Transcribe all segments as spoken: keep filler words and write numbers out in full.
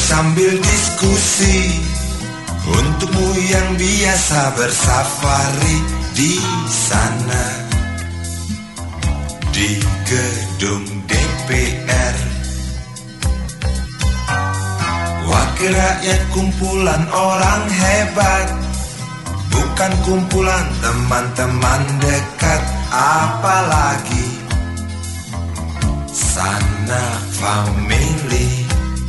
sambil diskusi, untukmu yang biasa bersafari di sana, di gedung D P R. Wakil rakyat kumpulan orang hebat, bukan kumpulan teman-teman dekat, apalagi sanak famili.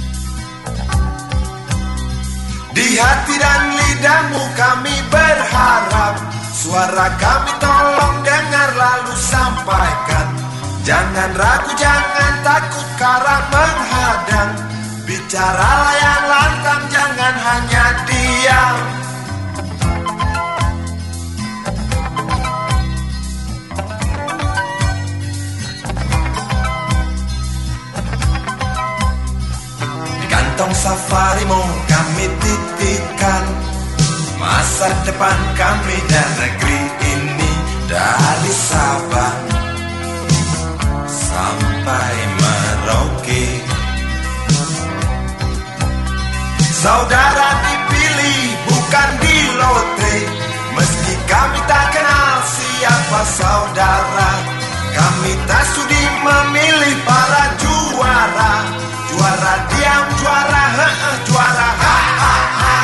Di hati dan lidahmu kami berharap, suara kami tolong dengar lalu sampaikan. Jangan ragu, jangan takut karena menghadang. Bicaralah yang lantang, jangan hanya diam. Di kantong safarimu kami titipkan masa depan kami dan negeri ini, dari Sabang sampai Merauke. Saudara dipilih bukan di lotre, meski kami tak kenal siapa saudara. Kami tak sudi memilih para juara, juara diam, juara he -he, juara ha ha ha.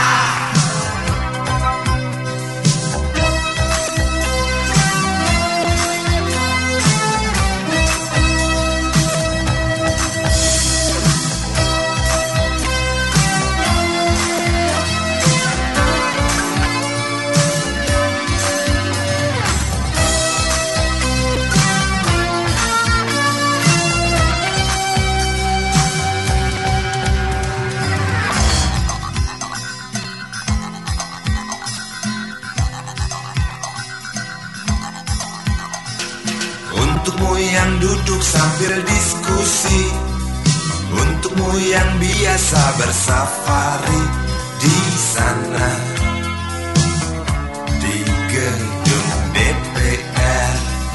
Untukmu yang duduk sambil diskusi, untukmu yang biasa bersafari di sana, di gedung D P R.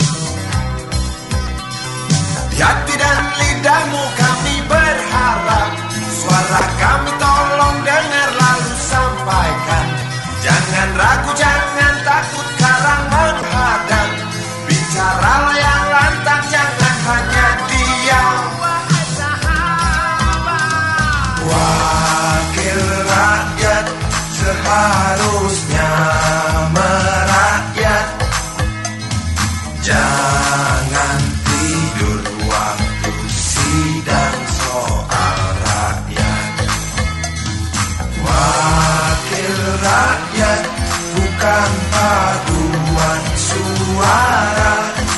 Di hati dan lidahmu kami berharap, suara kami tolong dengar lalu sampaikan. Jangan ragu, jangan takut karang menghadang. Bicaralah yang lantang, jangan hanya diam. Wakil rakyat seharusnya merakyat. Jangan tidur waktu sidang soal rakyat. Wakil rakyat bukan paduan suara,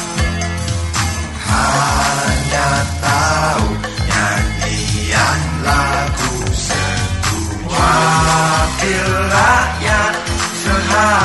hanya tahu nyanyian lagu setuju. Wakil rakyat seharusnya